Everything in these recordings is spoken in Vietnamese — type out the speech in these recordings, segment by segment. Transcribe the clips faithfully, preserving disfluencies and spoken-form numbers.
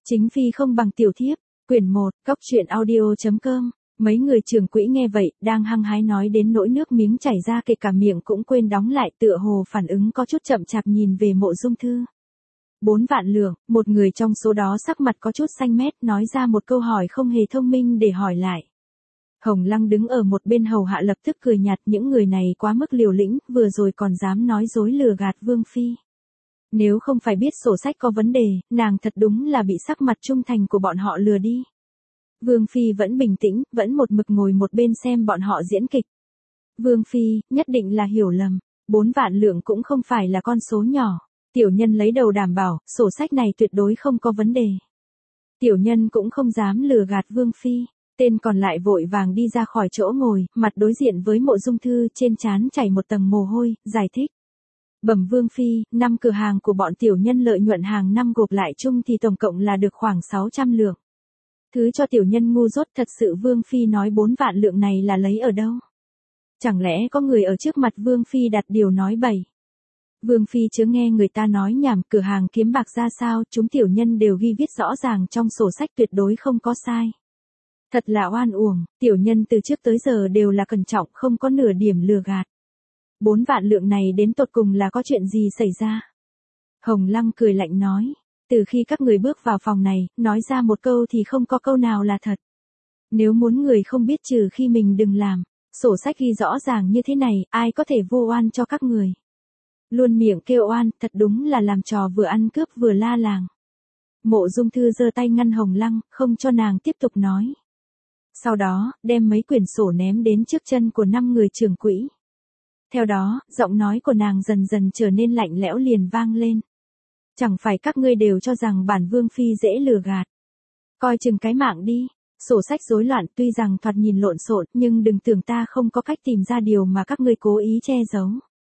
Chính phi không bằng tiểu thiếp, quyển một, góc truyện audio chấm com. Mấy người trưởng quỹ nghe vậy, đang hăng hái nói đến nỗi nước miếng chảy ra kể cả miệng cũng quên đóng lại, tựa hồ phản ứng có chút chậm chạp nhìn về Mộ Dung Thư. Bốn vạn lượng, một người trong số đó sắc mặt có chút xanh mét nói ra một câu hỏi không hề thông minh để hỏi lại. Hồng Lăng đứng ở một bên hầu hạ lập tức cười nhạt, những người này quá mức liều lĩnh, vừa rồi còn dám nói dối lừa gạt Vương Phi. Nếu không phải biết sổ sách có vấn đề, nàng thật đúng là bị sắc mặt trung thành của bọn họ lừa đi. Vương Phi vẫn bình tĩnh, vẫn một mực ngồi một bên xem bọn họ diễn kịch. Vương Phi, nhất định là hiểu lầm, bốn vạn lượng cũng không phải là con số nhỏ. Tiểu nhân lấy đầu đảm bảo, sổ sách này tuyệt đối không có vấn đề. Tiểu nhân cũng không dám lừa gạt Vương Phi. Tên còn lại vội vàng đi ra khỏi chỗ ngồi, mặt đối diện với Mộ Dung Thư, trên trán chảy một tầng mồ hôi, giải thích. Bẩm Vương Phi, năm cửa hàng của bọn tiểu nhân lợi nhuận hàng năm gộp lại chung thì tổng cộng là được khoảng sáu trăm lượng. Thứ cho tiểu nhân ngu dốt, thật sự Vương Phi nói bốn vạn lượng này là lấy ở đâu? Chẳng lẽ có người ở trước mặt Vương Phi đặt điều nói bậy? Vương Phi chớ nghe người ta nói nhảm, cửa hàng kiếm bạc ra sao, chúng tiểu nhân đều ghi viết rõ ràng trong sổ sách, tuyệt đối không có sai. Thật là oan uổng, tiểu nhân từ trước tới giờ đều là cẩn trọng, không có nửa điểm lừa gạt. Bốn vạn lượng này đến tột cùng là có chuyện gì xảy ra? Hồng Lăng cười lạnh nói, từ khi các người bước vào phòng này, nói ra một câu thì không có câu nào là thật. Nếu muốn người không biết trừ khi mình đừng làm, sổ sách ghi rõ ràng như thế này, ai có thể vô oan cho các người. Luôn miệng kêu oan, thật đúng là làm trò vừa ăn cướp vừa la làng. Mộ Dung Thư giơ tay ngăn Hồng Lăng, không cho nàng tiếp tục nói. Sau đó, đem mấy quyển sổ ném đến trước chân của năm người trưởng quỹ. Theo đó, giọng nói của nàng dần dần trở nên lạnh lẽo liền vang lên. Chẳng phải các ngươi đều cho rằng bản Vương Phi dễ lừa gạt. Coi chừng cái mạng đi, sổ sách rối loạn tuy rằng thoạt nhìn lộn xộn nhưng đừng tưởng ta không có cách tìm ra điều mà các ngươi cố ý che giấu.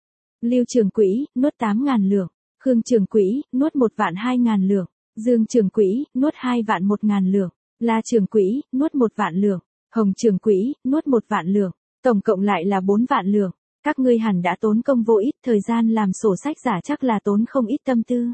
Lưu trưởng quỹ, nuốt tám ngàn lượng. Khương trưởng quỹ, nuốt một vạn hai ngàn lượng. Dương trưởng quỹ, nuốt hai vạn một ngàn lượng. La trưởng quỹ, nuốt một vạn lượng. Hồng trưởng quỹ, nuốt một vạn lượng. Tổng cộng lại là bốn vạn lượng. Các ngươi hẳn đã tốn công vô ích, thời gian làm sổ sách giả chắc là tốn không ít tâm tư.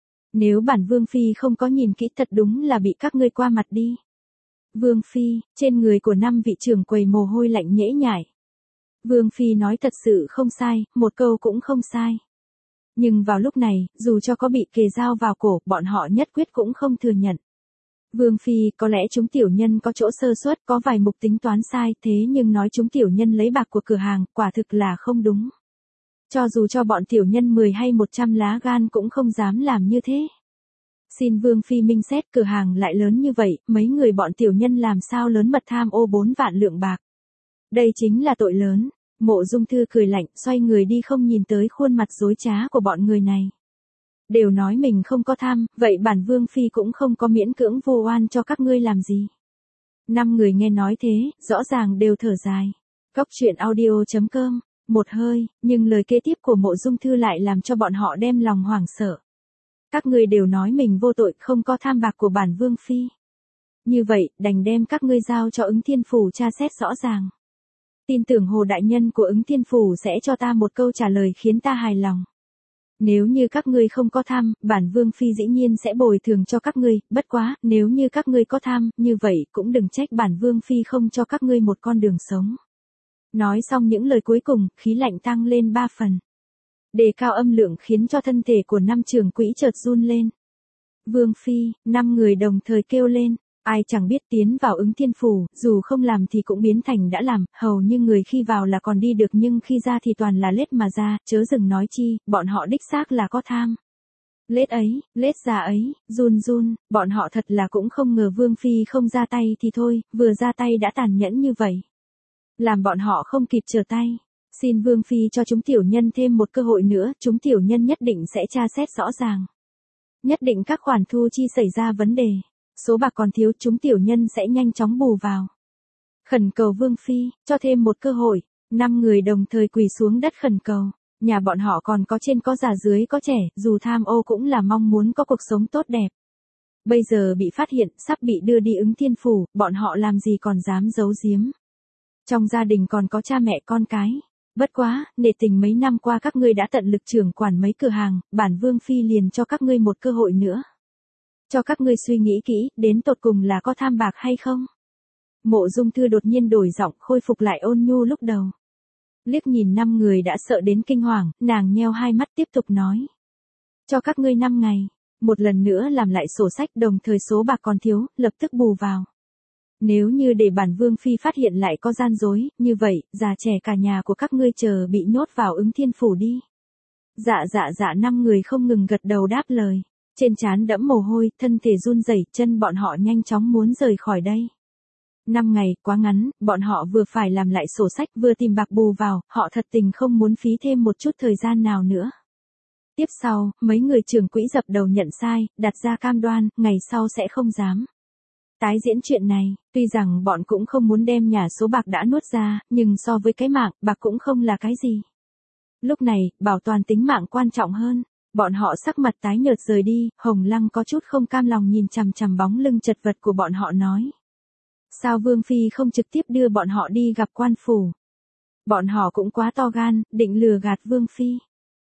Nếu bản Vương Phi không có nhìn kỹ thật đúng là bị các ngươi qua mặt đi. Vương Phi, trên người của năm vị trưởng quầy mồ hôi lạnh nhễ nhại. Vương Phi nói thật sự không sai, một câu cũng không sai. Nhưng vào lúc này, dù cho có bị kề dao vào cổ, bọn họ nhất quyết cũng không thừa nhận. Vương Phi, có lẽ chúng tiểu nhân có chỗ sơ suất, có vài mục tính toán sai, thế nhưng nói chúng tiểu nhân lấy bạc của cửa hàng, quả thực là không đúng. Cho dù cho bọn tiểu nhân mười hay một trăm lá gan cũng không dám làm như thế. Xin Vương Phi minh xét, cửa hàng lại lớn như vậy, mấy người bọn tiểu nhân làm sao lớn mật tham ô bốn vạn lượng bạc. Đây chính là tội lớn. Mộ Dung Thư cười lạnh, xoay người đi không nhìn tới khuôn mặt dối trá của bọn người này. Đều nói mình không có tham, vậy bản Vương Phi cũng không có miễn cưỡng vô oan cho các ngươi làm gì. Năm người nghe nói thế, rõ ràng đều thở dài. Góc truyện audio chấm com, một hơi, nhưng lời kế tiếp của Mộ Dung Thư lại làm cho bọn họ đem lòng hoảng sợ. Các ngươi đều nói mình vô tội, không có tham bạc của bản Vương Phi. Như vậy, đành đem các ngươi giao cho Ứng Thiên Phủ tra xét rõ ràng. Tin tưởng Hồ Đại Nhân của Ứng Thiên Phủ sẽ cho ta một câu trả lời khiến ta hài lòng. Nếu như các ngươi không có tham, bản Vương Phi dĩ nhiên sẽ bồi thường cho các ngươi, bất quá, nếu như các ngươi có tham, như vậy cũng đừng trách bản Vương Phi không cho các ngươi một con đường sống. Nói xong những lời cuối cùng, khí lạnh tăng lên ba phần. Đề cao âm lượng khiến cho thân thể của năm trưởng quỹ chợt run lên. Vương Phi, năm người đồng thời kêu lên. Ai chẳng biết tiến vào Ứng Thiên Phủ, dù không làm thì cũng biến thành đã làm, hầu như người khi vào là còn đi được nhưng khi ra thì toàn là lết mà ra, chớ dừng nói chi, bọn họ đích xác là có tham. Lết ấy, lết ra ấy, run run, bọn họ thật là cũng không ngờ Vương Phi không ra tay thì thôi, vừa ra tay đã tàn nhẫn như vậy. Làm bọn họ không kịp trở tay. Xin Vương Phi cho chúng tiểu nhân thêm một cơ hội nữa, chúng tiểu nhân nhất định sẽ tra xét rõ ràng. Nhất định các khoản thu chi xảy ra vấn đề. Số bạc còn thiếu chúng tiểu nhân sẽ nhanh chóng bù vào. Khẩn cầu Vương Phi, cho thêm một cơ hội. Năm người đồng thời quỳ xuống đất khẩn cầu. Nhà bọn họ còn có trên có già dưới có trẻ, dù tham ô cũng là mong muốn có cuộc sống tốt đẹp. Bây giờ bị phát hiện, sắp bị đưa đi Ứng Thiên Phủ, bọn họ làm gì còn dám giấu giếm. Trong gia đình còn có cha mẹ con cái. Bất quá, nể tình mấy năm qua các ngươi đã tận lực trưởng quản mấy cửa hàng, bản Vương Phi liền cho các ngươi một cơ hội nữa. Cho các ngươi suy nghĩ kỹ, đến tột cùng là có tham bạc hay không? Mộ Dung Thư đột nhiên đổi giọng, khôi phục lại ôn nhu lúc đầu. Liếc nhìn năm người đã sợ đến kinh hoàng, nàng nheo hai mắt tiếp tục nói. Cho các ngươi năm ngày, một lần nữa làm lại sổ sách, đồng thời số bạc còn thiếu, lập tức bù vào. Nếu như để bản vương phi phát hiện lại có gian dối, như vậy, già trẻ cả nhà của các ngươi chờ bị nhốt vào Ứng Thiên Phủ đi. Dạ dạ dạ năm người không ngừng gật đầu đáp lời. Trên trán đẫm mồ hôi, thân thể run rẩy, chân bọn họ nhanh chóng muốn rời khỏi đây. Năm ngày, quá ngắn, bọn họ vừa phải làm lại sổ sách vừa tìm bạc bù vào, họ thật tình không muốn phí thêm một chút thời gian nào nữa. Tiếp sau, mấy người trưởng quỹ dập đầu nhận sai, đặt ra cam đoan, ngày sau sẽ không dám tái diễn chuyện này. Tuy rằng bọn cũng không muốn đem nhà số bạc đã nuốt ra, nhưng so với cái mạng, bạc cũng không là cái gì. Lúc này, bảo toàn tính mạng quan trọng hơn. Bọn họ sắc mặt tái nhợt rời đi, Hồng Lăng có chút không cam lòng nhìn chằm chằm bóng lưng chật vật của bọn họ nói. Sao Vương Phi không trực tiếp đưa bọn họ đi gặp quan phủ? Bọn họ cũng quá to gan, định lừa gạt Vương Phi.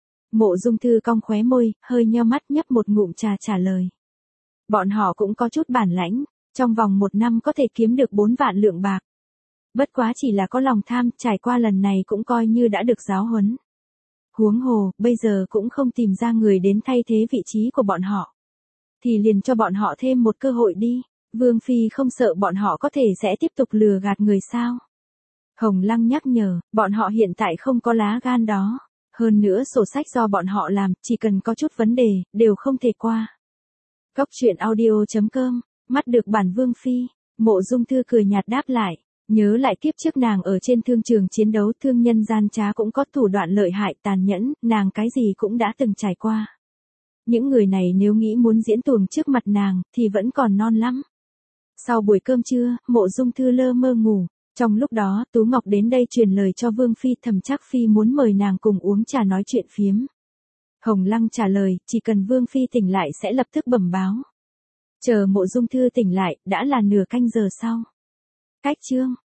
Mộ Dung Thư cong khóe môi, hơi nheo mắt nhấp một ngụm trà trả lời. Bọn họ cũng có chút bản lãnh, trong vòng một năm có thể kiếm được bốn vạn lượng bạc. Bất quá chỉ là có lòng tham, trải qua lần này cũng coi như đã được giáo huấn. Huống hồ, bây giờ cũng không tìm ra người đến thay thế vị trí của bọn họ. Thì liền cho bọn họ thêm một cơ hội đi. Vương Phi không sợ bọn họ có thể sẽ tiếp tục lừa gạt người sao? Hồng Lăng nhắc nhở, bọn họ hiện tại không có lá gan đó. Hơn nữa sổ sách do bọn họ làm, chỉ cần có chút vấn đề, đều không thể qua. Cóc truyện audio chấm com, mắt được bản Vương Phi. Mộ Dung Thư cười nhạt đáp lại. Nhớ lại kiếp trước nàng ở trên thương trường chiến đấu, thương nhân gian trá cũng có thủ đoạn lợi hại tàn nhẫn, nàng cái gì cũng đã từng trải qua. Những người này nếu nghĩ muốn diễn tuồng trước mặt nàng, thì vẫn còn non lắm. Sau buổi cơm trưa, Mộ Dung Thư lơ mơ ngủ. Trong lúc đó, Tú Ngọc đến đây truyền lời cho Vương Phi, Thẩm Trác Phi muốn mời nàng cùng uống trà nói chuyện phiếm. Hồng Lăng trả lời, chỉ cần Vương Phi tỉnh lại sẽ lập tức bẩm báo. Chờ Mộ Dung Thư tỉnh lại, đã là nửa canh giờ sau. Cách chương